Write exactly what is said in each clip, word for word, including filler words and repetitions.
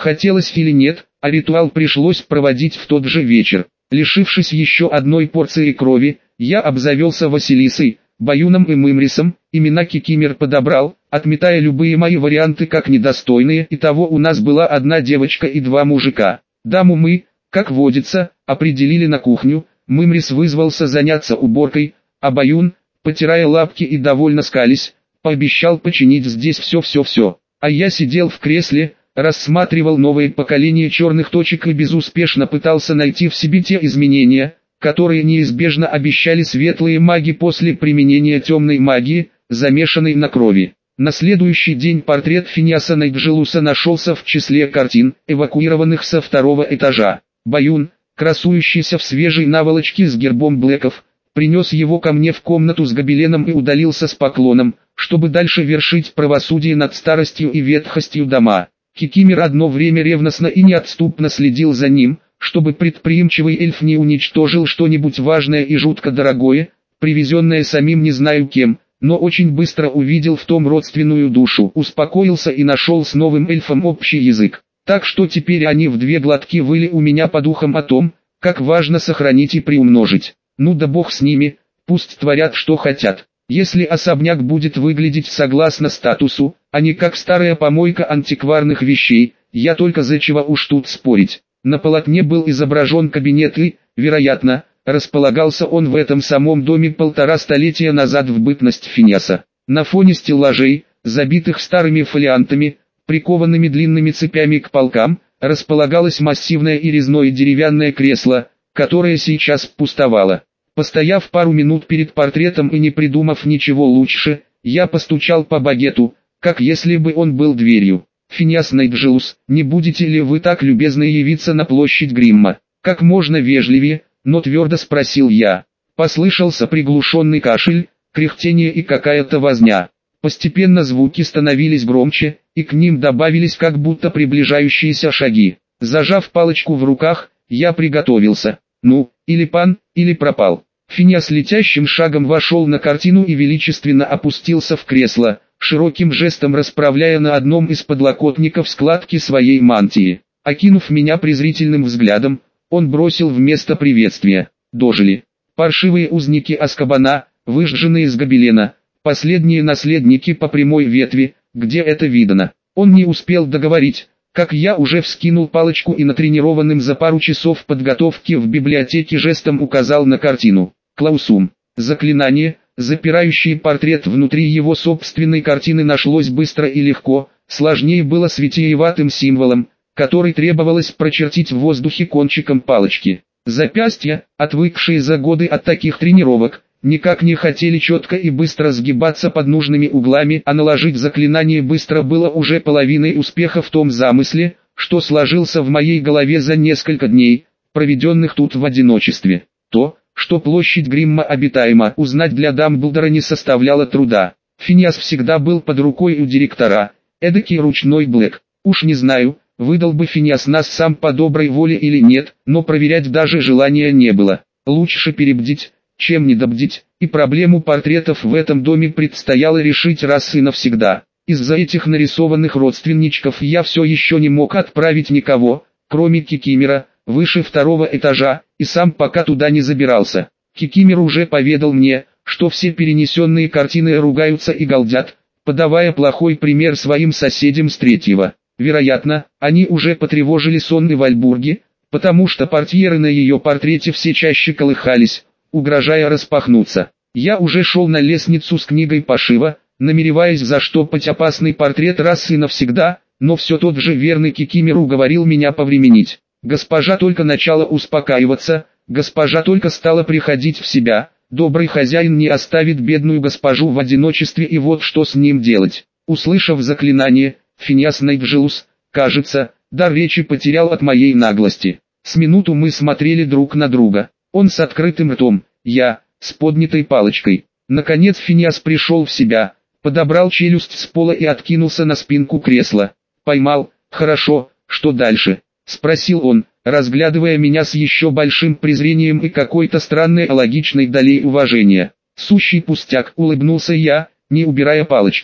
Хотелось или нет, а ритуал пришлось проводить в тот же вечер. Лишившись еще одной порции крови, я обзавелся Василисой, Баюном и Мымрисом, имена Кикимер подобрал, отметая любые мои варианты как недостойные. Итого у нас была одна девочка и два мужика. Даму мы, как водится, определили на кухню, Мымрис вызвался заняться уборкой, а Баюн, потирая лапки и довольно скались, пообещал починить здесь все-все-все. А я сидел в кресле, рассматривал новое поколение черных точек и безуспешно пытался найти в себе те изменения, которые неизбежно обещали светлые маги после применения темной магии, замешанной на крови. На следующий день портрет Финиаса Найджелуса нашелся в числе картин, эвакуированных со второго этажа. Баюн, красующийся в свежей наволочке с гербом Блэков, принес его ко мне в комнату с гобеленом и удалился с поклоном, чтобы дальше вершить правосудие над старостью и ветхостью дома. Кикимер одно время ревностно и неотступно следил за ним, чтобы предприимчивый эльф не уничтожил что-нибудь важное и жутко дорогое, привезенное самим не знаю кем, но очень быстро увидел в том родственную душу, успокоился и нашел с новым эльфом общий язык. Так что теперь они в две глотки выли у меня по духам о том, как важно сохранить и приумножить. Ну да бог с ними, пусть творят что хотят. Если особняк будет выглядеть согласно статусу, а не как старая помойка антикварных вещей, я только за чего уж тут спорить. На полотне был изображен кабинет и, вероятно, располагался он в этом самом доме полтора столетия назад в бытность Финиаса. На фоне стеллажей, забитых старыми фолиантами, прикованными длинными цепями к полкам, располагалось массивное и резное деревянное кресло, которое сейчас пустовало. Постояв пару минут перед портретом и не придумав ничего лучше, я постучал по багету, как если бы он был дверью. «Финиас Найджелус, не будете ли вы так любезны явиться на площадь Гримма?» Как можно вежливее, но твердо спросил я. Послышался приглушенный кашель, кряхтение и какая-то возня. Постепенно звуки становились громче, и к ним добавились как будто приближающиеся шаги. Зажав палочку в руках, я приготовился. Ну, или пан, или пропал. Финиас летящим шагом вошел на картину и величественно опустился в кресло, широким жестом расправляя на одном из подлокотников складки своей мантии. Окинув меня презрительным взглядом, он бросил вместо приветствия: «Дожили. Паршивые узники Азкабана, выжженные из гобелена, последние наследники по прямой ветви, где это видано». Он не успел договорить, как я уже вскинул палочку и натренированным за пару часов подготовки в библиотеке жестом указал на картину. Клаусум. Заклинание, запирающее портрет внутри его собственной картины, нашлось быстро и легко, сложнее было с витиеватым символом, который требовалось прочертить в воздухе кончиком палочки. Запястья, отвыкшие за годы от таких тренировок, никак не хотели четко и быстро сгибаться под нужными углами, а наложить заклинание быстро было уже половиной успеха в том замысле, что сложился в моей голове за несколько дней, проведенных тут в одиночестве. То, что площадь Гримма обитаема, узнать для Дамблдора не составляло труда. Финиас всегда был под рукой у директора, эдакий ручной Блэк. Уж не знаю, выдал бы Финиас нас сам по доброй воле или нет, но проверять даже желания не было. Лучше перебдить, чем недобдить, и проблему портретов в этом доме предстояло решить раз и навсегда. Из-за этих нарисованных родственничков я все еще не мог отправить никого, кроме Кикимера, выше второго этажа, и сам пока туда не забирался. Кикимер уже поведал мне, что все перенесенные картины ругаются и галдят, подавая плохой пример своим соседям с третьего. Вероятно, они уже потревожили сон и Вальбурги, потому что портьеры на ее портрете все чаще колыхались, угрожая распахнуться. Я уже шел на лестницу с книгой пошива, намереваясь заштопать опасный портрет раз и навсегда, но все тот же верный Кикимер уговорил меня повременить. Госпожа только начала успокаиваться, госпожа только стала приходить в себя, добрый хозяин не оставит бедную госпожу в одиночестве, и вот что с ним делать. Услышав заклинание, Финиас Найджелус, кажется, дар речи потерял от моей наглости. С минуту мы смотрели друг на друга. Он с открытым ртом, я, с поднятой палочкой. Наконец Финиас пришел в себя, подобрал челюсть с пола и откинулся на спинку кресла. «Поймал, хорошо, что дальше?» — спросил он, разглядывая меня с еще большим презрением и какой-то странной логичной долей уважения. «Сущий пустяк», — улыбнулся я, не убирая палочки.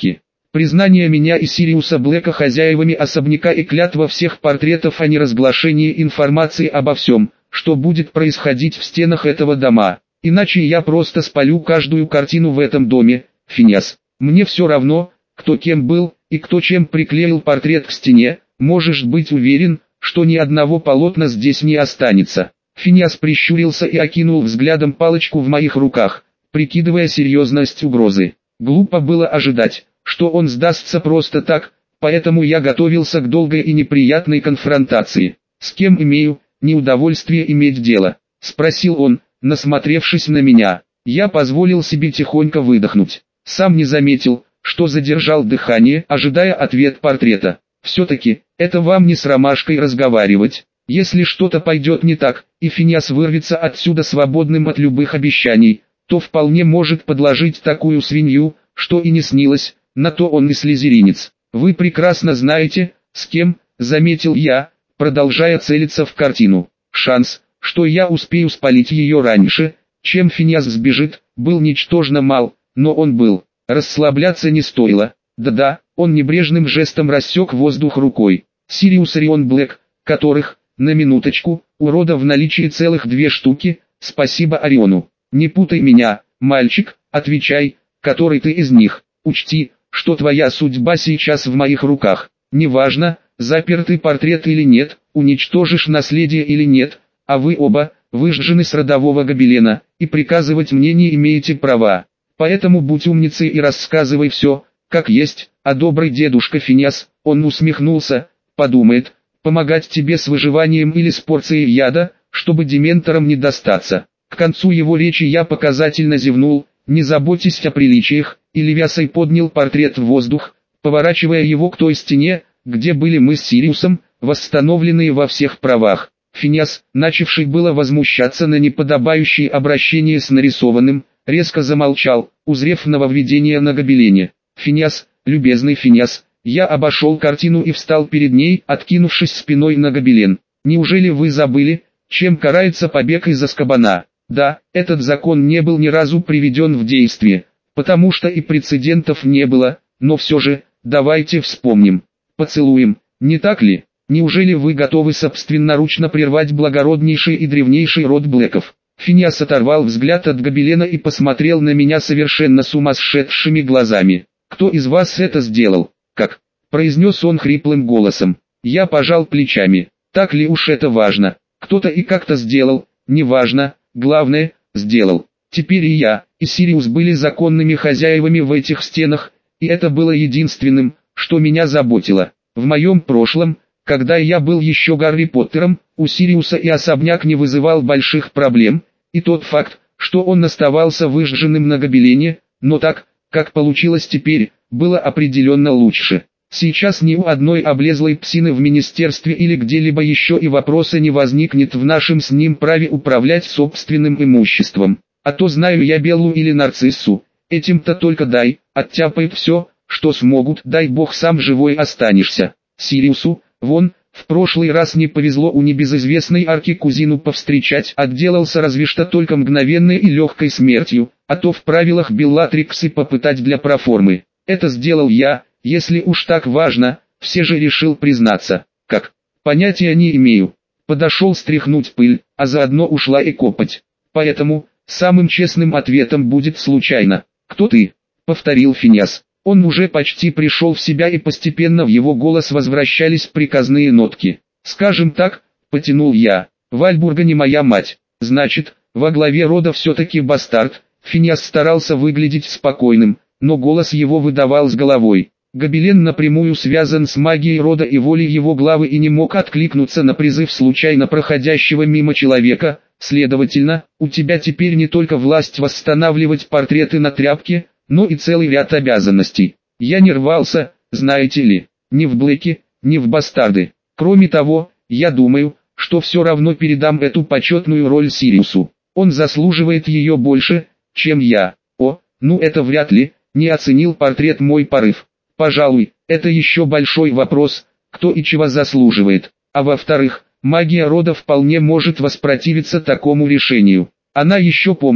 Признание меня и Сириуса Блэка хозяевами особняка и клятва всех портретов о неразглашении информации обо всем, что будет происходить в стенах этого дома. Иначе я просто спалю каждую картину в этом доме, Финиас. Мне все равно, кто кем был, и кто чем приклеил портрет к стене, можешь быть уверен, что ни одного полотна здесь не останется. Финиас прищурился и окинул взглядом палочку в моих руках, прикидывая серьезность угрозы. Глупо было ожидать, что он сдастся просто так, поэтому я готовился к долгой и неприятной конфронтации. «С кем имею неудовольствие иметь дело?» – спросил он, насмотревшись на меня. Я позволил себе тихонько выдохнуть. Сам не заметил, что задержал дыхание, ожидая ответ портрета. «Все-таки, это вам не с ромашкой разговаривать. Если что-то пойдет не так, и Финиас вырвется отсюда свободным от любых обещаний, то вполне может подложить такую свинью, что и не снилось, на то он и слизеринец. Вы прекрасно знаете, с кем», — заметил я, продолжая целиться в картину. Шанс, что я успею спалить ее раньше, чем Финиас сбежит, был ничтожно мал, но он был. Расслабляться не стоило. Да-да, он небрежным жестом рассек воздух рукой. Сириус Орион Блэк, которых, на минуточку, у рода в наличии целых две штуки, спасибо Ориону. Не путай меня, мальчик, отвечай, который ты из них. Учти, что твоя судьба сейчас в моих руках. Неважно, запертый портрет или нет, уничтожишь наследие или нет, а вы оба, выжжены с родового гобелена, и приказывать мне не имеете права. Поэтому будь умницей и рассказывай все, как есть, а добрый дедушка Финиас, он усмехнулся, подумает, помогать тебе с выживанием или с порцией яда, чтобы дементорам не достаться. К концу его речи я показательно зевнул, не заботьтесь о приличиях, и Левиасой поднял портрет в воздух, поворачивая его к той стене, где были мы с Сириусом, восстановленные во всех правах. Финиас, начавший было возмущаться на неподобающее обращение с нарисованным, резко замолчал, узрев нововведение на гобелене. «Финиас, любезный Финиас», я обошел картину и встал перед ней, откинувшись спиной на гобелен. «Неужели вы забыли, чем карается побег из Азкабана?» Да, этот закон не был ни разу приведен в действие, потому что и прецедентов не было, но все же, давайте вспомним. Поцелуем, не так ли? Неужели вы готовы собственноручно прервать благороднейший и древнейший род Блэков? Финиас оторвал взгляд от гобелена и посмотрел на меня совершенно сумасшедшими глазами. «Кто из вас это сделал?» «Как?» – произнес он хриплым голосом. Я пожал плечами. «Так ли уж это важно? Кто-то и как-то сделал, неважно. Главное, сделал. Теперь и я, и Сириус были законными хозяевами в этих стенах, и это было единственным, что меня заботило. В моем прошлом, когда я был еще Гарри Поттером, у Сириуса и особняк не вызывал больших проблем, и тот факт, что он оставался выжженным на гобелене, но так, как получилось теперь, было определенно лучше. Сейчас ни у одной облезлой псины в министерстве или где-либо еще и вопроса не возникнет в нашем с ним праве управлять собственным имуществом. А то знаю я Беллу или Нарциссу, этим-то только дай, оттяпают все, что смогут, дай бог сам живой останешься. Сириусу, вон, в прошлый раз не повезло у небезызвестной арки кузину повстречать, отделался разве что только мгновенной и легкой смертью, а то в правилах Беллатриксы попытать для проформы. Это сделал я. Если уж так важно, все же решил признаться. Как? Понятия не имею. Подошел стряхнуть пыль, а заодно ушла и копоть. Поэтому, самым честным ответом будет случайно. «Кто ты?» — повторил Финиас. Он уже почти пришел в себя и постепенно в его голос возвращались приказные нотки. «Скажем так», — потянул я, — «Вальбурга не моя мать. Значит, во главе рода все-таки бастард». Финиас старался выглядеть спокойным, но голос его выдавал с головой. Гобелен напрямую связан с магией рода и волей его главы и не мог откликнуться на призыв случайно проходящего мимо человека, следовательно, у тебя теперь не только власть восстанавливать портреты на тряпке, но и целый ряд обязанностей. Я не рвался, знаете ли, ни в Блэки, ни в бастарды. Кроме того, я думаю, что все равно передам эту почетную роль Сириусу. Он заслуживает ее больше, чем я. О, ну это вряд ли, не оценил портрет мой порыв. Пожалуй, это еще большой вопрос, кто и чего заслуживает. А во-вторых, магия рода вполне может воспротивиться такому решению. Она еще помнит,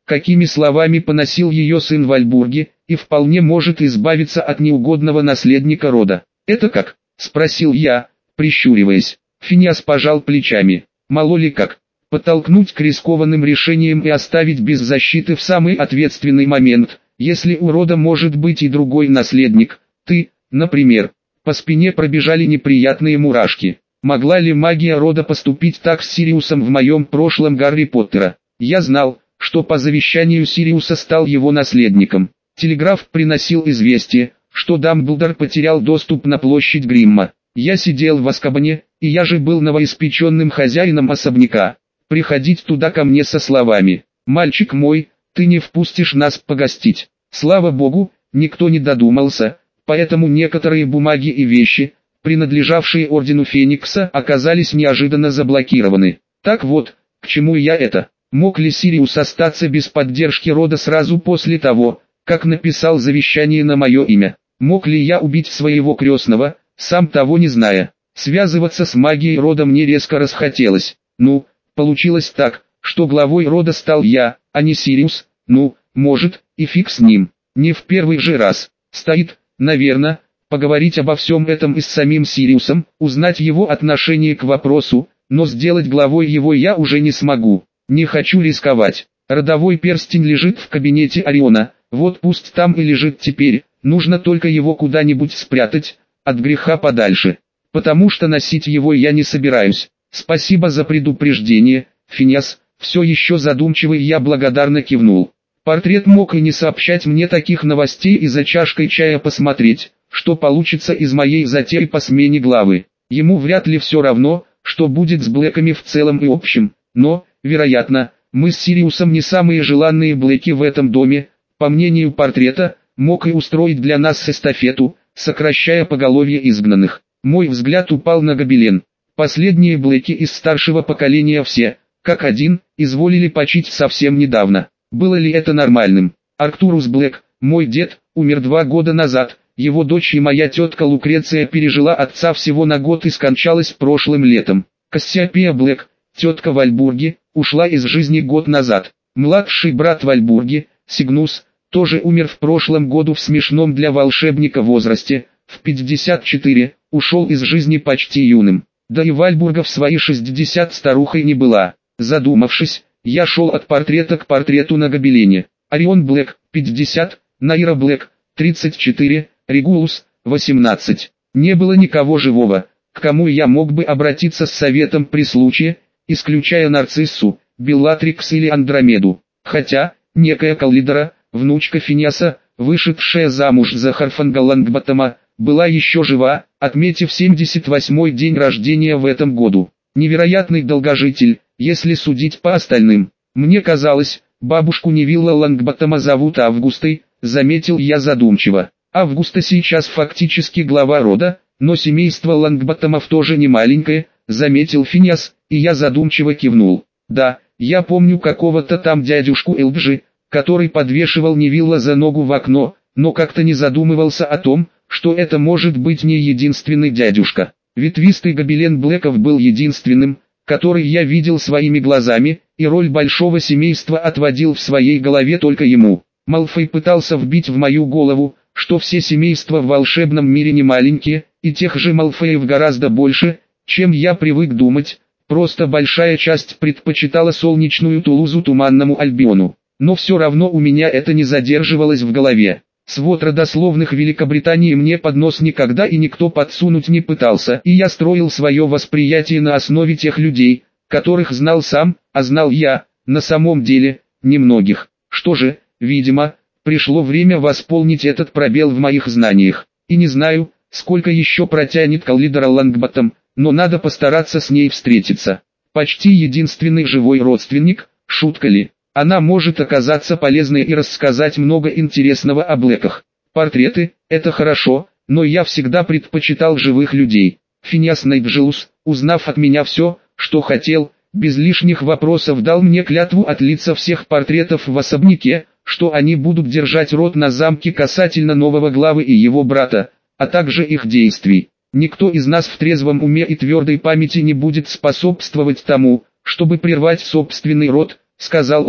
какими словами поносил ее сын в Альбурге, и вполне может избавиться от неугодного наследника рода. «Это как?» – спросил я, прищуриваясь. Финиас пожал плечами. «Мало ли как. Подтолкнуть к рискованным решениям и оставить без защиты в самый ответственный момент, если у рода может быть и другой наследник, ты, например». По спине пробежали неприятные мурашки. Могла ли магия рода поступить так с Сириусом в моем прошлом Гарри Поттера? Я знал, что по завещанию Сириуса стал его наследником. Телеграф приносил известие, что Дамблдор потерял доступ на площадь Гримма. Я сидел в Азкабане, и я же был новоиспеченным хозяином особняка. Приходить туда ко мне со словами: «Мальчик мой, ты не впустишь нас погостить». Слава богу, никто не додумался, поэтому некоторые бумаги и вещи, принадлежавшие Ордену Феникса, оказались неожиданно заблокированы. Так вот, к чему я это? Мог ли Сириус остаться без поддержки рода сразу после того, как написал завещание на мое имя? Мог ли я убить своего крестного, сам того не зная? Связываться с магией рода мне резко расхотелось. Ну, получилось так, что главой рода стал я, а не Сириус. Ну, может, и фиг с ним. Не в первый же раз. Стоит, наверное, поговорить обо всем этом и с самим Сириусом, узнать его отношение к вопросу, но сделать главой его я уже не смогу. Не хочу рисковать. Родовой перстень лежит в кабинете Ориона, вот пусть там и лежит теперь, нужно только его куда-нибудь спрятать, от греха подальше. Потому что носить его я не собираюсь. Спасибо за предупреждение, Финиас. Все еще задумчивый я благодарно кивнул. Портрет мог и не сообщать мне таких новостей и за чашкой чая посмотреть, что получится из моей затеи по смене главы. Ему вряд ли все равно, что будет с Блэками в целом и общем, но, вероятно, мы с Сириусом не самые желанные Блэки в этом доме. По мнению портрета, мог и устроить для нас эстафету, сокращая поголовье изгнанных. Мой взгляд упал на гобелен. Последние Блэки из старшего поколения все, как один, изволили почить совсем недавно. Было ли это нормальным? Арктурус Блэк, мой дед, умер два года назад. Его дочь и моя тетка Лукреция пережила отца всего на год и скончалась прошлым летом. Кассиопея Блэк, тетка в Альбурге, ушла из жизни год назад. Младший брат в Альбурге, Сигнус, тоже умер в прошлом году в смешном для волшебника возрасте, в пятьдесят четыре, ушел из жизни почти юным. Да и Вальбурга в свои шестьдесят старухой не была. Задумавшись, я шел от портрета к портрету на гобелене. Орион Блэк, пятьдесят, Найра Блэк, тридцать четыре, Регулус, восемнадцать. Не было никого живого, к кому я мог бы обратиться с советом при случае, исключая Нарциссу, Беллатрикс или Андромеду. Хотя, некая Каллидора, внучка Финиаса, вышедшая замуж за Харфанга Лангботтома, была еще жива, отметив семьдесят восьмой день рождения в этом году. Невероятный долгожитель, если судить по остальным. Мне казалось, бабушку Невилла Лангботтома зовут Августой, заметил я задумчиво. Августа сейчас фактически глава рода, но семейство Лангботтомов тоже не маленькое, заметил Финиас, и я задумчиво кивнул. Да, я помню какого-то там дядюшку Элджи, который подвешивал Невилла за ногу в окно, но как-то не задумывался о том, что это может быть не единственный дядюшка. Ветвистый гобелен Блэков был единственным, который я видел своими глазами, и роль большого семейства отводил в своей голове только ему. Малфой пытался вбить в мою голову, что все семейства в волшебном мире не маленькие, и тех же Малфоев гораздо больше, чем я привык думать, просто большая часть предпочитала солнечную Тулузу Туманному Альбиону. Но все равно у меня это не задерживалось в голове. Свод родословных Великобритании мне под нос никогда и никто подсунуть не пытался, и я строил свое восприятие на основе тех людей, которых знал сам, а знал я, на самом деле, немногих. Что же, видимо, пришло время восполнить этот пробел в моих знаниях. И не знаю, сколько еще протянет Каллидора Лангботтом, но надо постараться с ней встретиться. Почти единственный живой родственник, шутка ли? Она может оказаться полезной и рассказать много интересного о Блэках. Портреты – это хорошо, но я всегда предпочитал живых людей. Финиас Найджелус, узнав от меня все, что хотел, без лишних вопросов дал мне клятву от лица всех портретов в особняке, что они будут держать рот на замке касательно нового главы и его брата, а также их действий. Никто из нас в трезвом уме и твердой памяти не будет способствовать тому, чтобы прервать собственный род, сказал он.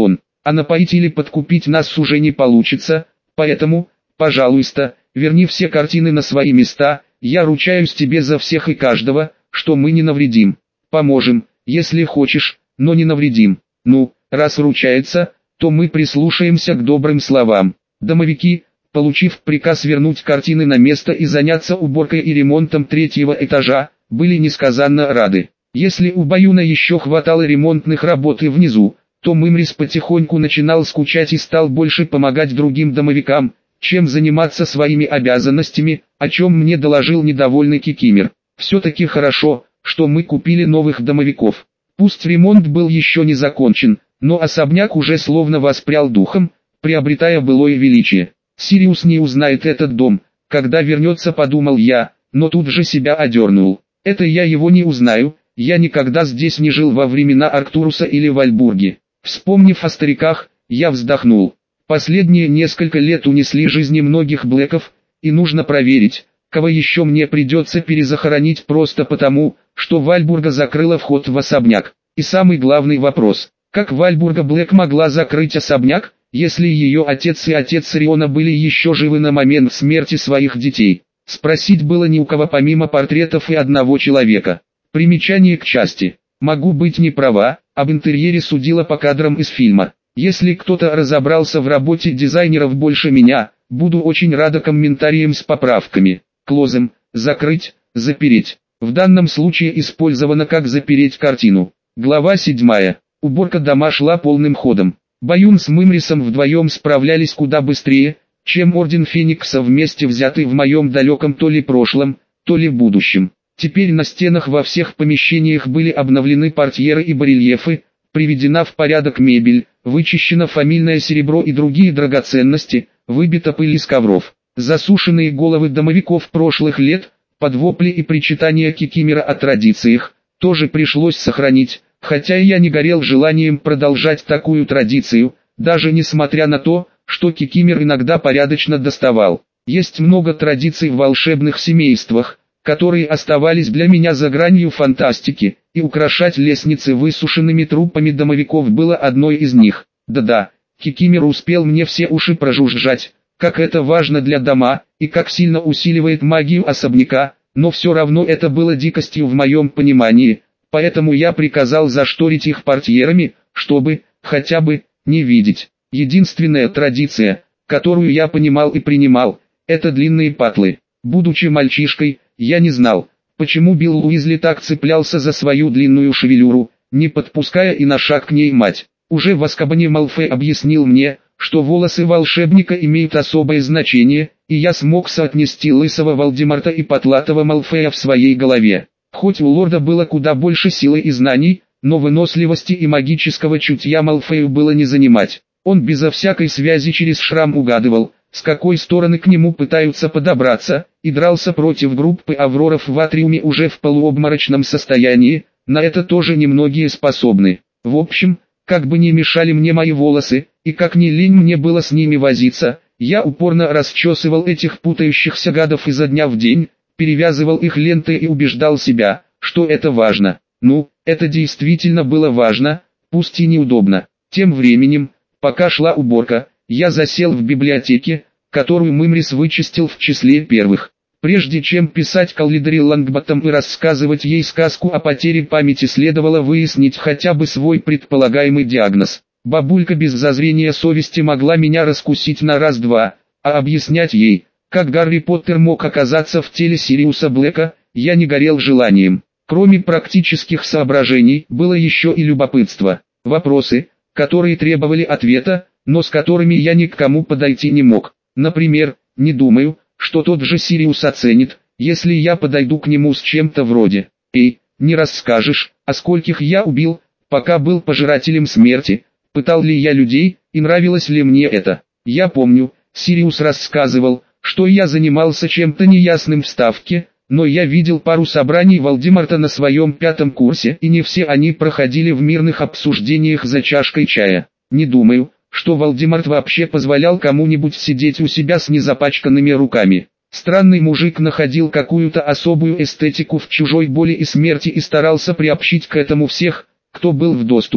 а напоить или подкупить нас уже не получится, поэтому, пожалуйста, верни все картины на свои места, я ручаюсь тебе за всех и каждого, что мы не навредим. Поможем, если хочешь, но не навредим. Ну, раз ручается, то мы прислушаемся к добрым словам. Домовики, получив приказ вернуть картины на место и заняться уборкой и ремонтом третьего этажа, были несказанно рады. Если у Баюна еще хватало ремонтных работ и внизу, то Мымрис потихоньку начинал скучать и стал больше помогать другим домовикам, чем заниматься своими обязанностями, о чем мне доложил недовольный Кикимер. Все-таки хорошо, что мы купили новых домовиков. Пусть ремонт был еще не закончен, но особняк уже словно воспрял духом, приобретая былое величие. Сириус не узнает этот дом, когда вернется, подумал я, но тут же себя одернул. Это я его не узнаю, я никогда здесь не жил во времена Арктуруса или Вальбурги. Вспомнив о стариках, я вздохнул. Последние несколько лет унесли жизни многих блэков, и нужно проверить, кого еще мне придется перезахоронить просто потому, что Вальбурга закрыла вход в особняк. И самый главный вопрос, как Вальбурга Блэк могла закрыть особняк, если ее отец и отец Риона были еще живы на момент смерти своих детей? Спросить было не у кого помимо портретов и одного человека. Примечание к части. Могу быть не права, об интерьере судила по кадрам из фильма. Если кто-то разобрался в работе дизайнеров больше меня, буду очень рада комментариям с поправками. Клозем, закрыть, запереть. В данном случае использовано как запереть картину. Глава седьмая. Уборка дома шла полным ходом. Баюн с Мымрисом вдвоем справлялись куда быстрее, чем Орден Феникса вместе взятый в моем далеком то ли прошлом, то ли будущем. Теперь на стенах во всех помещениях были обновлены портьеры и барельефы, приведена в порядок мебель, вычищено фамильное серебро и другие драгоценности, выбита пыль из ковров. Засушенные головы домовиков прошлых лет, под вопли и причитания Кикимера о традициях, тоже пришлось сохранить, хотя и я не горел желанием продолжать такую традицию, даже несмотря на то, что Кикимер иногда порядочно доставал. Есть много традиций в волшебных семействах, которые оставались для меня за гранью фантастики, и украшать лестницы высушенными трупами домовиков было одной из них. Да-да, Кикимер успел мне все уши прожужжать, как это важно для дома, и как сильно усиливает магию особняка, но все равно это было дикостью в моем понимании, поэтому я приказал зашторить их портьерами, чтобы, хотя бы, не видеть. Единственная традиция, которую я понимал и принимал, это длинные патлы. Будучи мальчишкой, я не знал, почему Билл Уизли так цеплялся за свою длинную шевелюру, не подпуская и на шаг к ней мать. Уже в Азкабане Малфой объяснил мне, что волосы волшебника имеют особое значение, и я смог соотнести лысого Волдеморта и потлатого Малфоя в своей голове. Хоть у лорда было куда больше силы и знаний, но выносливости и магического чутья Малфою было не занимать. Он безо всякой связи через шрам угадывал, с какой стороны к нему пытаются подобраться, и дрался против группы Авроров в Атриуме уже в полуобморочном состоянии, на это тоже немногие способны. В общем, как бы ни мешали мне мои волосы, и как ни лень мне было с ними возиться, я упорно расчесывал этих путающихся гадов изо дня в день, перевязывал их лентой и убеждал себя, что это важно. Ну, это действительно было важно, пусть и неудобно. Тем временем, пока шла уборка, я засел в библиотеке, которую Мымрис вычистил в числе первых. Прежде чем писать Каллидри Лангботтом и рассказывать ей сказку о потере памяти, следовало выяснить хотя бы свой предполагаемый диагноз. Бабулька без зазрения совести могла меня раскусить на раз-два, а объяснять ей, как Гарри Поттер мог оказаться в теле Сириуса Блэка, я не горел желанием. Кроме практических соображений, было еще и любопытство. Вопросы, которые требовали ответа, но с которыми я ни к кому подойти не мог. Например, не думаю, что тот же Сириус оценит, если я подойду к нему с чем-то вроде: «Эй, не расскажешь, а скольких я убил, пока был пожирателем смерти, пытал ли я людей, и нравилось ли мне это?» Я помню, Сириус рассказывал, что я занимался чем-то неясным в Ставке, но я видел пару собраний Волдеморта на своем пятом курсе, и не все они проходили в мирных обсуждениях за чашкой чая. Не думаю, что Волдеморт вообще позволял кому-нибудь сидеть у себя с незапачканными руками. Странный мужик находил какую-то особую эстетику в чужой боли и смерти и старался приобщить к этому всех, кто был в доступе.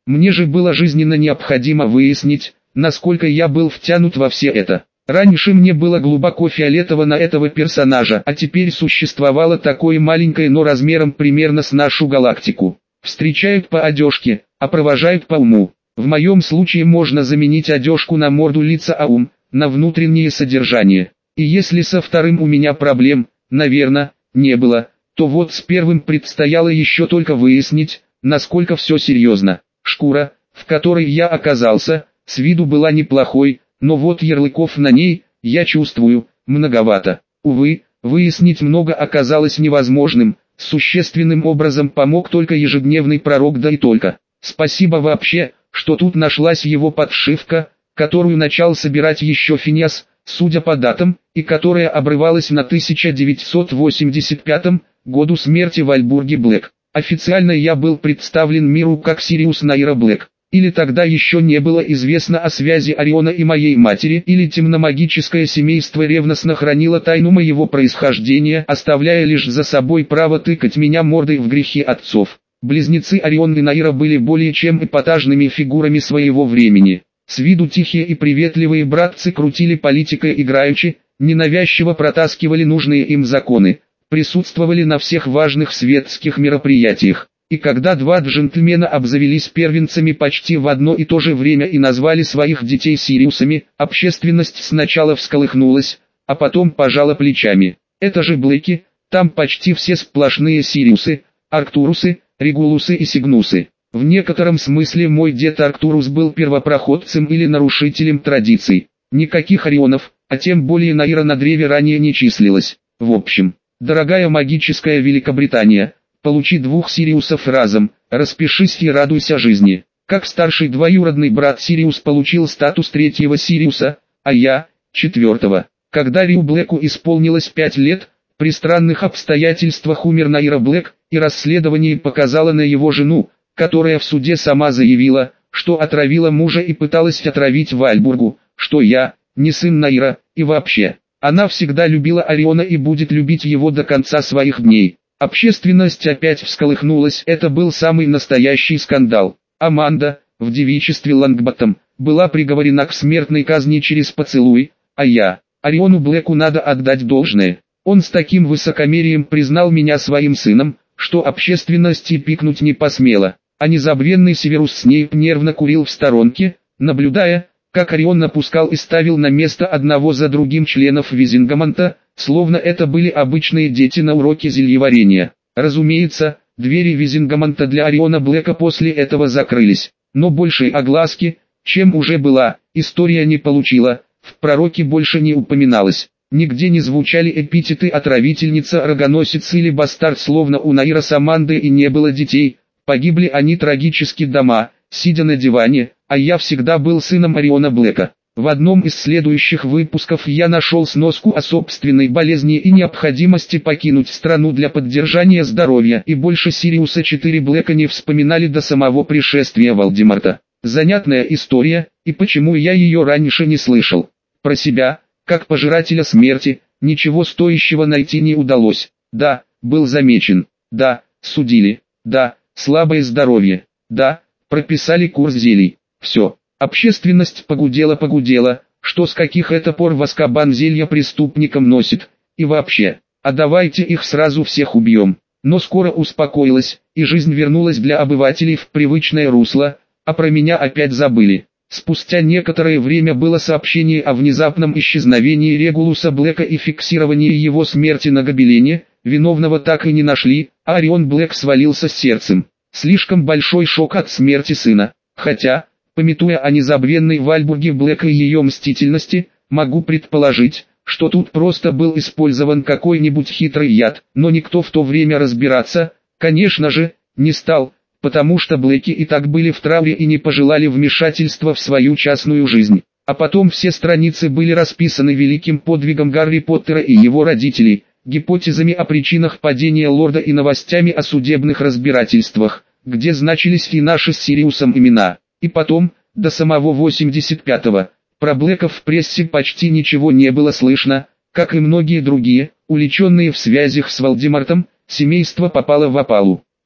Мне же было жизненно необходимо выяснить, насколько я был втянут во все это. Раньше мне было глубоко фиолетово на этого персонажа, а теперь существовало такое маленькое, но размером примерно с нашу галактику. Встречают по одежке, а провожают по уму. В моем случае можно заменить одежку на морду лица, а ум на внутреннее содержание. И если со вторым у меня проблем, наверное, не было, то вот с первым предстояло еще только выяснить, насколько все серьезно. Шкура, в которой я оказался, с виду была неплохой, но вот ярлыков на ней, я чувствую, многовато. Увы, выяснить много оказалось невозможным, существенным образом помог только ежедневный пророк, да и только. Спасибо вообще, что тут нашлась его подшивка, которую начал собирать еще Финиас, судя по датам, и которая обрывалась на тысяча девятьсот восемьдесят пятом году смерти Вальбурги Блэк. Официально я был представлен миру как Сириус Найра Блэк. Или тогда еще не было известно о связи Ориона и моей матери, или темномагическое семейство ревностно хранило тайну моего происхождения, оставляя лишь за собой право тыкать меня мордой в грехи отцов. Близнецы Орион и Найра были более чем эпатажными фигурами своего времени. С виду тихие и приветливые братцы крутили политикой играючи, ненавязчиво протаскивали нужные им законы, присутствовали на всех важных светских мероприятиях. И когда два джентльмена обзавелись первенцами почти в одно и то же время и назвали своих детей Сириусами, общественность сначала всколыхнулась, а потом пожала плечами. Это же Блэки, там почти все сплошные Сириусы, Арктурусы, Регулусы и Сигнусы. В некотором смысле мой дед Арктурус был первопроходцем или нарушителем традиций. Никаких Орионов, а тем более Найра на древе ранее не числилось. В общем, дорогая магическая Великобритания, получи двух Сириусов разом, распишись и радуйся жизни. Как старший двоюродный брат Сириус получил статус третьего Сириуса, а я – четвертого. Когда Риу Блэку исполнилось пять лет, при странных обстоятельствах умер Найра Блэк, и расследование показало на его жену, которая в суде сама заявила, что отравила мужа и пыталась отравить Вальбургу, что я – не сын Найра, и вообще. Она всегда любила Ориона и будет любить его до конца своих дней. Общественность опять всколыхнулась, это был самый настоящий скандал. Аманда, в девичестве Лонгботтом, была приговорена к смертной казни через поцелуй, а я, Ориону Блэку надо отдать должное. Он с таким высокомерием признал меня своим сыном, что общественность и пикнуть не посмела. А незабвенный Северус Снейп нервно курил в сторонке, наблюдая, как Орион напускал и ставил на место одного за другим членов Визингамонта, словно это были обычные дети на уроке зельеварения. Разумеется, двери Визингамонта для Ориона Блэка после этого закрылись, но большей огласки, чем уже была, история не получила, в пророке больше не упоминалось. Нигде не звучали эпитеты «отравительница», «рогоносец» или «бастард», словно у Найра с Амандой и не было детей. Погибли они трагически дома, сидя на диване, а я всегда был сыном Ориона Блэка. В одном из следующих выпусков я нашел сноску о собственной болезни и необходимости покинуть страну для поддержания здоровья, и больше Сириуса четыре Блэка не вспоминали до самого пришествия Волдеморта. Занятная история, и почему я ее раньше не слышал. Про себя, как пожирателя смерти, ничего стоящего найти не удалось. Да, был замечен. Да, судили. Да, слабое здоровье. Да, прописали курс зелий. Все. Общественность погудела-погудела, что с каких это пор в Азкабан зелья преступникам носит, и вообще, а давайте их сразу всех убьем. Но скоро успокоилась, и жизнь вернулась для обывателей в привычное русло, а про меня опять забыли. Спустя некоторое время было сообщение о внезапном исчезновении Регулуса Блэка и фиксировании его смерти на гобелене, виновного так и не нашли, а Орион Блэк свалился с сердцем. Слишком большой шок от смерти сына, хотя... Памятуя о незабвенной Вальбурге Блэка и ее мстительности, могу предположить, что тут просто был использован какой-нибудь хитрый яд, но никто в то время разбираться, конечно же, не стал, потому что Блэки и так были в трауре и не пожелали вмешательства в свою частную жизнь. А потом все страницы были расписаны великим подвигом Гарри Поттера и его родителей, гипотезами о причинах падения лорда и новостями о судебных разбирательствах, где значились и наши с Сириусом имена. И потом, до самого восемьдесят пятого, про Блэков в прессе почти ничего не было слышно, как и многие другие, увлеченные в связях с Волдемортом, семейство попало в опалу.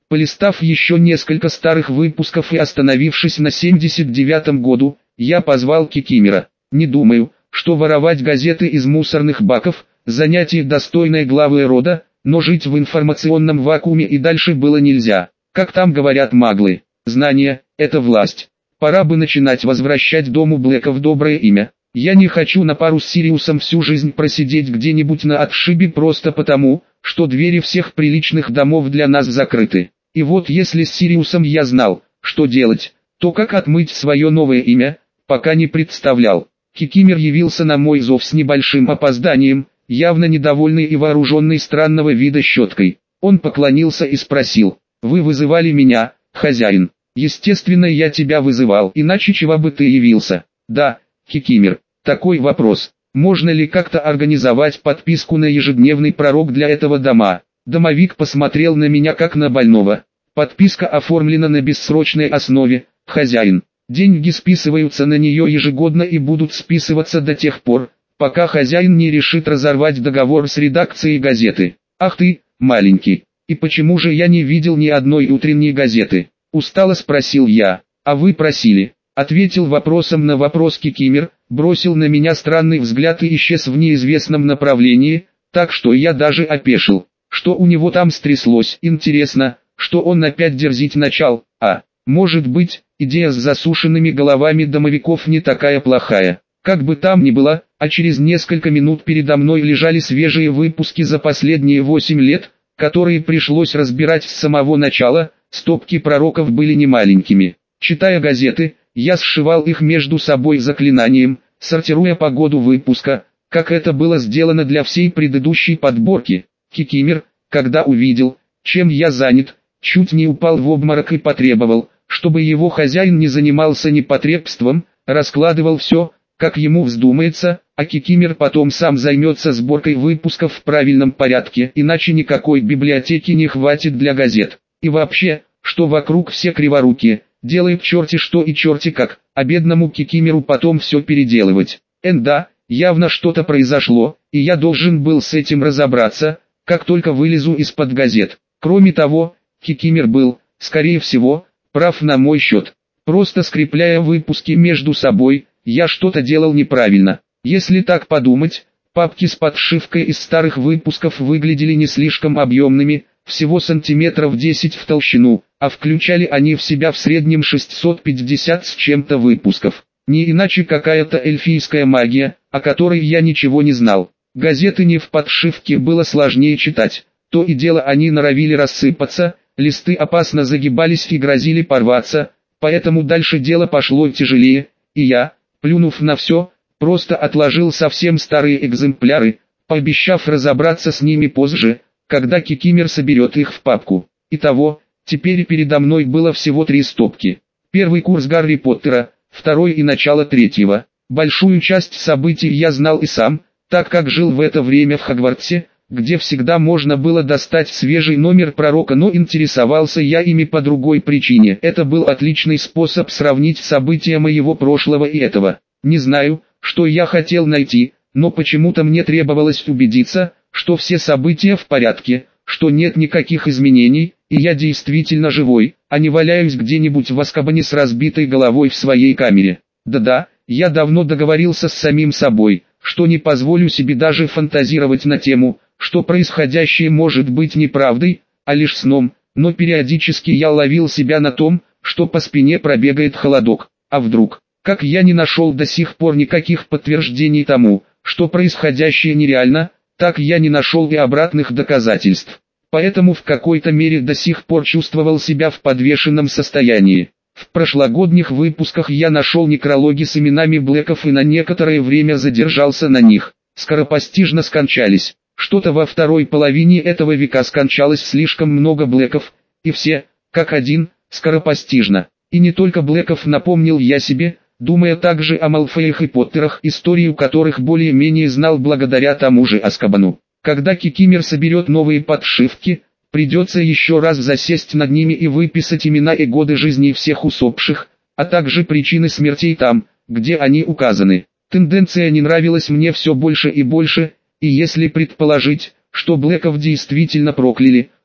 Полистав еще несколько старых выпусков и остановившись на семьдесят девятом году, я позвал Кикимера. Не думаю, что воровать газеты из мусорных баков – занятие достойное главы рода, но жить в информационном вакууме и дальше было нельзя. Как там говорят маглы, знание – это власть. Пора бы начинать возвращать дому Блэков доброе имя. Я не хочу на пару с Сириусом всю жизнь просидеть где-нибудь на отшибе просто потому, что двери всех приличных домов для нас закрыты. И вот если с Сириусом я знал, что делать, то как отмыть свое новое имя, пока не представлял. Кикимер явился на мой зов с небольшим опозданием, явно недовольный и вооруженный странного вида щеткой. Он поклонился и спросил: «Вы вызывали меня, хозяин?» «Естественно, я тебя вызывал, иначе чего бы ты явился?» «Да, Кикимер, такой вопрос. Можно ли как-то организовать подписку на ежедневный пророк для этого дома?» Домовик посмотрел на меня как на больного. «Подписка оформлена на бессрочной основе, хозяин. Деньги списываются на нее ежегодно и будут списываться до тех пор, пока хозяин не решит разорвать договор с редакцией газеты». «Ах ты, маленький, и почему же я не видел ни одной утренней газеты?» Устало спросил я. «А вы просили?» Ответил вопросом на вопрос Кикимер, бросил на меня странный взгляд и исчез в неизвестном направлении, так что я даже опешил. Что у него там стряслось, интересно, что он опять дерзить начал, а, может быть, идея с засушенными головами домовиков не такая плохая. Как бы там ни было, а через несколько минут передо мной лежали свежие выпуски за последние восемь лет, которые пришлось разбирать с самого начала. Стопки пророков были немаленькими. Читая газеты, я сшивал их между собой заклинанием, сортируя по году выпуска, как это было сделано для всей предыдущей подборки. Кикимер, когда увидел, чем я занят, чуть не упал в обморок и потребовал, чтобы его хозяин не занимался непотребством, раскладывал все, как ему вздумается, а Кикимер потом сам займется сборкой выпусков в правильном порядке, иначе никакой библиотеки не хватит для газет. И вообще, что вокруг все криворукие, делают черти что и черти как, а бедному Кикимеру потом все переделывать. Энда, явно что-то произошло, и я должен был с этим разобраться, как только вылезу из-под газет. Кроме того, Кикимер был, скорее всего, прав на мой счет. Просто скрепляя выпуски между собой, я что-то делал неправильно. Если так подумать, папки с подшивкой из старых выпусков выглядели не слишком объемными, всего сантиметров десять в толщину, а включали они в себя в среднем шестьсот пятьдесят с чем-то выпусков. Не иначе какая-то эльфийская магия, о которой я ничего не знал. Газеты не в подшивке было сложнее читать, то и дело они норовили рассыпаться, листы опасно загибались и грозили порваться, поэтому дальше дело пошло тяжелее, и я, плюнув на все, просто отложил совсем старые экземпляры, пообещав разобраться с ними позже, когда Кикимер соберет их в папку. Итого, теперь передо мной было всего три стопки. Первый курс Гарри Поттера, второй и начало третьего. Большую часть событий я знал и сам, так как жил в это время в Хогвартсе, где всегда можно было достать свежий номер пророка, но интересовался я ими по другой причине. Это был отличный способ сравнить события моего прошлого и этого. Не знаю, что я хотел найти, но почему-то мне требовалось убедиться, что все события в порядке, что нет никаких изменений, и я действительно живой, а не валяюсь где-нибудь в Азкабане с разбитой головой в своей камере. Да-да, я давно договорился с самим собой, что не позволю себе даже фантазировать на тему, что происходящее может быть не правдой, а лишь сном, но периодически я ловил себя на том, что по спине пробегает холодок. А вдруг, как я не нашел до сих пор никаких подтверждений тому, что происходящее нереально, так я не нашел и обратных доказательств. Поэтому в какой-то мере до сих пор чувствовал себя в подвешенном состоянии. В прошлогодних выпусках я нашел некрологи с именами Блэков и на некоторое время задержался на них. Скоропостижно скончались. Что-то во второй половине этого века скончалось слишком много Блэков, и все, как один, скоропостижно. И не только Блэков, напомнил я себе, думая также о Малфоях и Поттерах, историю которых более-менее знал благодаря тому же Азкабану. Когда Кикимер соберет новые подшивки, придется еще раз засесть над ними и выписать имена и годы жизни всех усопших, а также причины смертей там, где они указаны. Тенденция не нравилась мне все больше и больше, и если предположить, что Блэков действительно прокляли,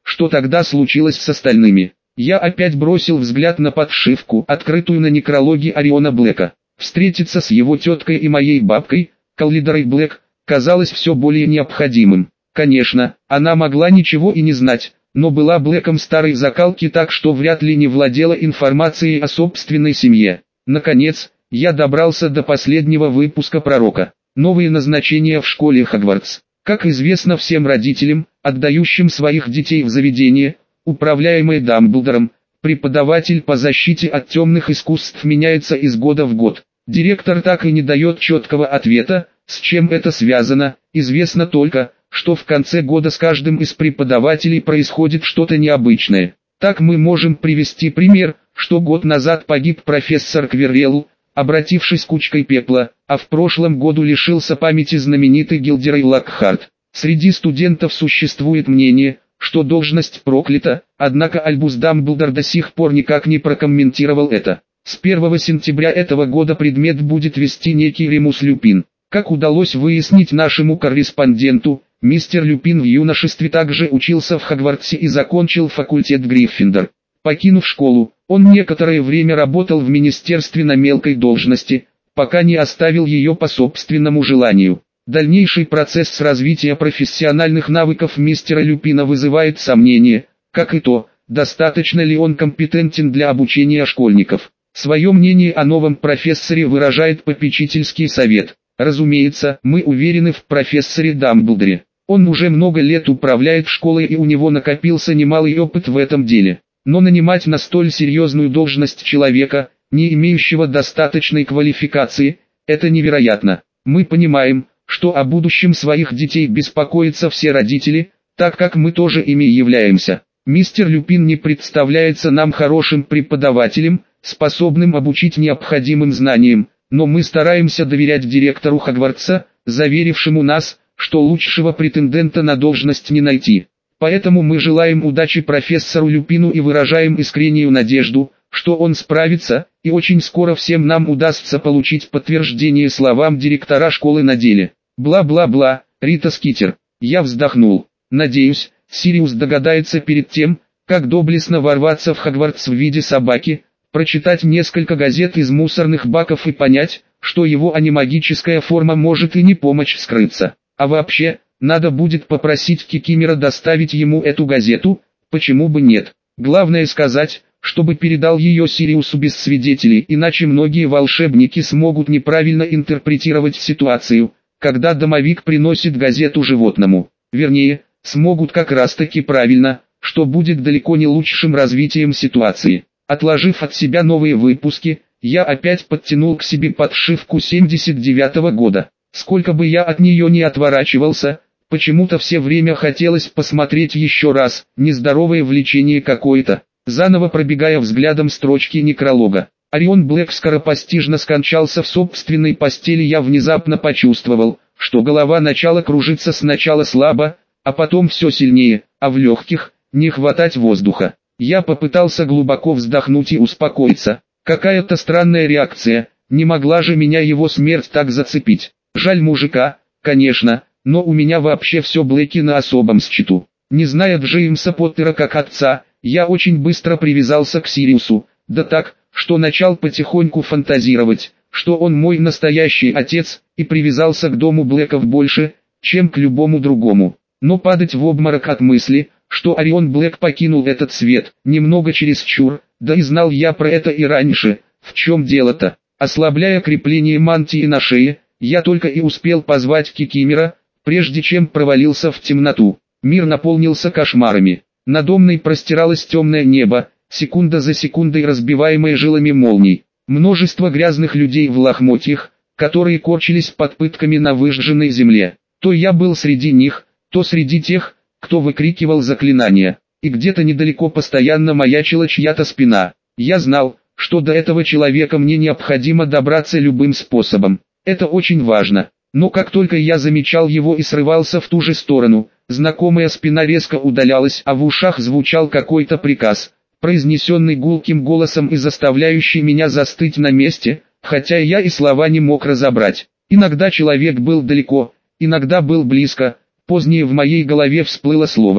что тогда случилось с остальными. Я опять бросил взгляд на подшивку, открытую на некрологе Ориона Блэка. Встретиться с его теткой и моей бабкой, Каллидорой Блэк, казалось все более необходимым. Конечно, она могла ничего и не знать, но была Блэком старой закалки, так что вряд ли не владела информацией о собственной семье. Наконец, я добрался до последнего выпуска «Пророка». Новые назначения в школе Хогвартс. Как известно всем родителям, отдающим своих детей в заведение, управляемое Дамблдором, преподаватель по защите от темных искусств меняется из года в год. Директор так и не дает четкого ответа, с чем это связано. Известно только, что в конце года с каждым из преподавателей происходит что-то необычное. Так мы можем привести пример, что год назад погиб профессор Квиррелл, обратившись кучкой пепла, а в прошлом году лишился памяти знаменитый Гилдерой Локхарт. Среди студентов существует мнение, что должность проклята, однако Альбус Дамблдор до сих пор никак не прокомментировал это. С первого сентября этого года предмет будет вести некий Ремус Люпин. Как удалось выяснить нашему корреспонденту, мистер Люпин в юношестве также учился в Хогвартсе и закончил факультет Гриффиндор. Покинув школу, он некоторое время работал в министерстве на мелкой должности, пока не оставил ее по собственному желанию. Дальнейший процесс развития профессиональных навыков мистера Люпина вызывает сомнения, как и то, достаточно ли он компетентен для обучения школьников. Свое мнение о новом профессоре выражает попечительский совет. Разумеется, мы уверены в профессоре Дамблдоре. Он уже много лет управляет школой и у него накопился немалый опыт в этом деле. Но нанимать на столь серьезную должность человека, не имеющего достаточной квалификации, это невероятно. Мы понимаем, что о будущем своих детей беспокоятся все родители, так как мы тоже ими являемся. Мистер Люпин не представляется нам хорошим преподавателем, способным обучить необходимым знаниям, но мы стараемся доверять директору Хогвартса, заверившему нас, что лучшего претендента на должность не найти. Поэтому мы желаем удачи профессору Люпину и выражаем искреннюю надежду, что он справится, и очень скоро всем нам удастся получить подтверждение словам директора школы на деле. Бла-бла-бла, Рита Скитер. Я вздохнул. Надеюсь, Сириус догадается перед тем, как доблестно ворваться в Хогвартс в виде собаки, прочитать несколько газет из мусорных баков и понять, что его анимагическая форма может и не помочь скрыться. А вообще, надо будет попросить Кикимора доставить ему эту газету, почему бы нет. Главное сказать, чтобы передал ее Сириусу без свидетелей, иначе многие волшебники смогут неправильно интерпретировать ситуацию, когда домовик приносит газету животному. Вернее, смогут как раз таки правильно, что будет далеко не лучшим развитием ситуации. Отложив от себя новые выпуски, я опять подтянул к себе подшивку семьдесят девятого года. Сколько бы я от нее не отворачивался, почему-то все время хотелось посмотреть еще раз, нездоровое влечение какое-то. Заново пробегая взглядом строчки некролога. Орион Блэк скоропостижно скончался в собственной постели. Я внезапно почувствовал, что голова начала кружиться сначала слабо, а потом все сильнее, а в легких не хватать воздуха. Я попытался глубоко вздохнуть и успокоиться. Какая-то странная реакция, не могла же меня его смерть так зацепить. Жаль мужика, конечно, но у меня вообще все Блэки на особом счету. Не зная Джеймса Поттера как отца, я очень быстро привязался к Сириусу, да так, что начал потихоньку фантазировать, что он мой настоящий отец, и привязался к дому Блэков больше, чем к любому другому. Но падать в обморок от мысли, что Орион Блэк покинул этот свет, немного чересчур, да и знал я про это и раньше. В чем дело-то? Ослабляя крепление мантии на шее, я только и успел позвать Кикимора, прежде чем провалился в темноту. Мир наполнился кошмарами. Надо мной простиралось темное небо, секунда за секундой разбиваемое жилами молний. Множество грязных людей в лохмотьях, которые корчились под пытками на выжженной земле. То я был среди них, то среди тех, кто выкрикивал заклинания. И где-то недалеко постоянно маячила чья-то спина. Я знал, что до этого человека мне необходимо добраться любым способом. Это очень важно. Но как только я замечал его и срывался в ту же сторону, знакомая спина резко удалялась, а в ушах звучал какой-то приказ, произнесенный гулким голосом и заставляющий меня застыть на месте, хотя я и слова не мог разобрать. Иногда человек был далеко, иногда был близко. Позднее в моей голове всплыло слово,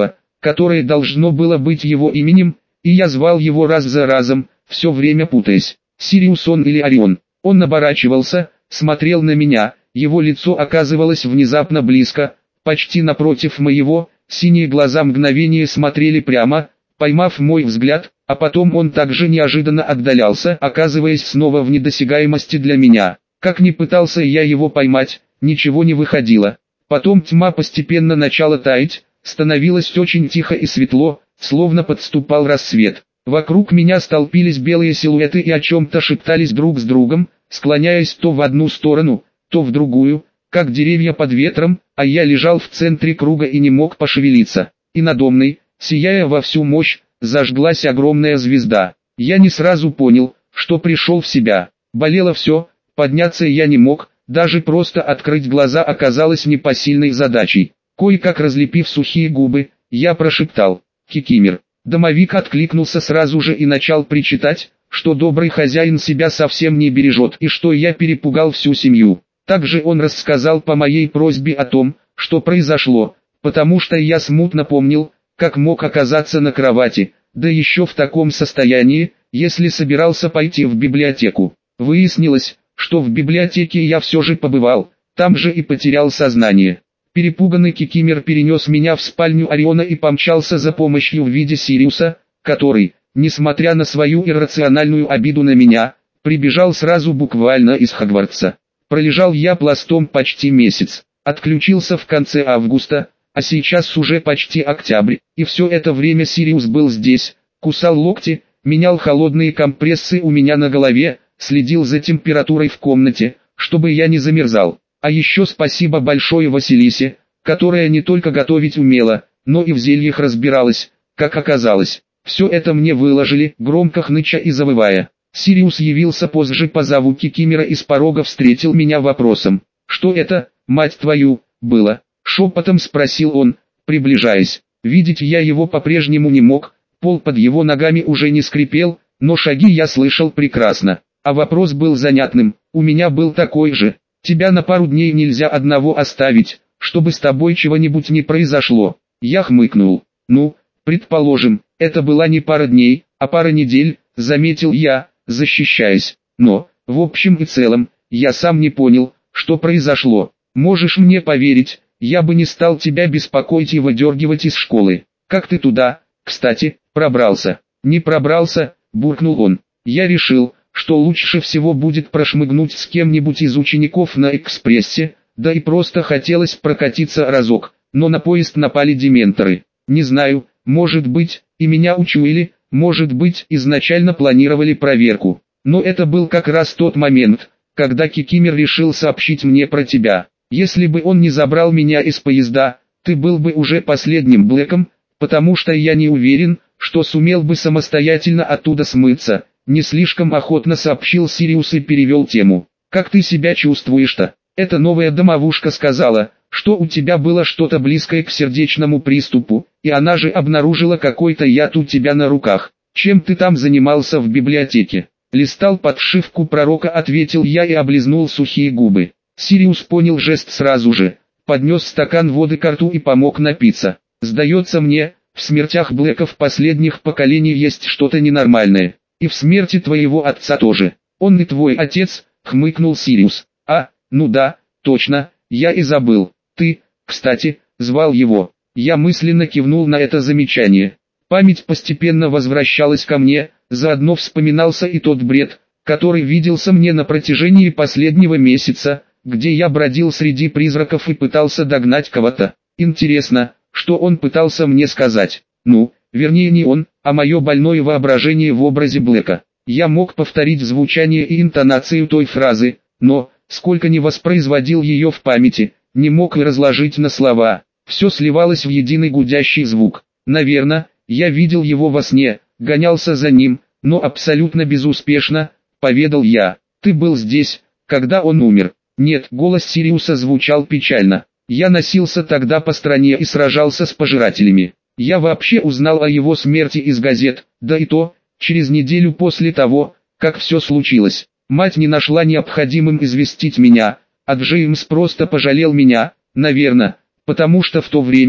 которое должно было быть его именем, и я звал его раз за разом, все время путаясь. Сириус он или Орион. Он оборачивался, смотрел на меня, его лицо оказывалось внезапно близко, почти напротив моего, синие глаза мгновение смотрели прямо, поймав мой взгляд, а потом он также неожиданно отдалялся, оказываясь снова в недосягаемости для меня. Как ни пытался я его поймать, ничего не выходило. Потом тьма постепенно начала таять, становилось очень тихо и светло, словно подступал рассвет. Вокруг меня столпились белые силуэты и о чем-то шептались друг с другом, склоняясь то в одну сторону, то в другую, как деревья под ветром, а я лежал в центре круга и не мог пошевелиться. И надо мной, сияя во всю мощь, зажглась огромная звезда. Я не сразу понял, что пришел в себя. Болело все, подняться я не мог, даже просто открыть глаза оказалось непосильной задачей. Кое-как разлепив сухие губы, я прошептал: «Кикимер». Домовик откликнулся сразу же и начал причитать, что добрый хозяин себя совсем не бережет и что я перепугал всю семью. Также он рассказал по моей просьбе о том, что произошло, потому что я смутно помнил, как мог оказаться на кровати, да еще в таком состоянии, если собирался пойти в библиотеку. Выяснилось, что в библиотеке я все же побывал, там же и потерял сознание. Перепуганный Кикимер перенес меня в спальню Ориона и помчался за помощью в виде Сириуса, который, несмотря на свою иррациональную обиду на меня, прибежал сразу буквально из Хогвартса. Пролежал я пластом почти месяц, отключился в конце августа, а сейчас уже почти октябрь, и все это время Сириус был здесь, кусал локти, менял холодные компрессы у меня на голове, следил за температурой в комнате, чтобы я не замерзал. А еще спасибо большое Василисе, которая не только готовить умела, но и в зельях разбиралась, как оказалось. Все это мне выложили, громко хныча и завывая. Сириус явился позже по зову Кикимера и с порога встретил меня вопросом: «Что это, мать твою, было?» Шепотом спросил он, приближаясь. Видеть я его по-прежнему не мог, пол под его ногами уже не скрипел, но шаги я слышал прекрасно. А вопрос был занятным, у меня был такой же: «Тебя на пару дней нельзя одного оставить, чтобы с тобой чего-нибудь не произошло?» Я хмыкнул. «Ну, предположим, это была не пара дней, а пара недель», заметил я, защищаясь. «Но, в общем и целом, я сам не понял, что произошло. Можешь мне поверить, я бы не стал тебя беспокоить и выдергивать из школы. Как ты туда, кстати, пробрался?» «Не пробрался», буркнул он. «Я решил, что лучше всего будет прошмыгнуть с кем-нибудь из учеников на экспрессе, да и просто хотелось прокатиться разок, но на поезд напали дементоры. Не знаю, может быть, и меня учуяли, может быть, изначально планировали проверку. Но это был как раз тот момент, когда Кикимер решил сообщить мне про тебя. Если бы он не забрал меня из поезда, ты был бы уже последним Блэком, потому что я не уверен, что сумел бы самостоятельно оттуда смыться». Не слишком охотно сообщил Сириус и перевел тему. «Как ты себя чувствуешь-то? Эта новая домовушка сказала, что у тебя было что-то близкое к сердечному приступу, и она же обнаружила какой-то яд у тебя на руках. Чем ты там занимался в библиотеке?» «Листал подшивку пророка», ответил я и облизнул сухие губы. Сириус понял жест сразу же, поднес стакан воды ко рту и помог напиться. «Сдается мне, в смертях Блэков последних поколений есть что-то ненормальное. И в смерти твоего отца тоже. Он и твой отец», хмыкнул Сириус. «А, ну да, точно, я и забыл. Ты, кстати, звал его». Я мысленно кивнул на это замечание. Память постепенно возвращалась ко мне, заодно вспоминался и тот бред, который виделся мне на протяжении последнего месяца, где я бродил среди призраков и пытался догнать кого-то. Интересно, что он пытался мне сказать? Ну, вернее не он, а мое больное воображение в образе Блэка. Я мог повторить звучание и интонацию той фразы, но, сколько ни воспроизводил ее в памяти, не мог и разложить на слова. Все сливалось в единый гудящий звук. Наверное, я видел его во сне, гонялся за ним, но абсолютно безуспешно, поведал я. «Ты был здесь, когда он умер?» «Нет», голос Сириуса звучал печально. «Я носился тогда по стране и сражался с пожирателями. Я вообще узнал о его смерти из газет, да и то, через неделю после того, как все случилось. Мать не нашла необходимым известить меня, а Джеймс просто пожалел меня, наверное, потому что в то время,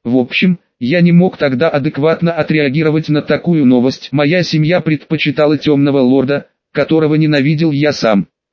В общем, я не мог тогда адекватно отреагировать на такую новость. Моя семья предпочитала темного лорда, которого ненавидел я сам.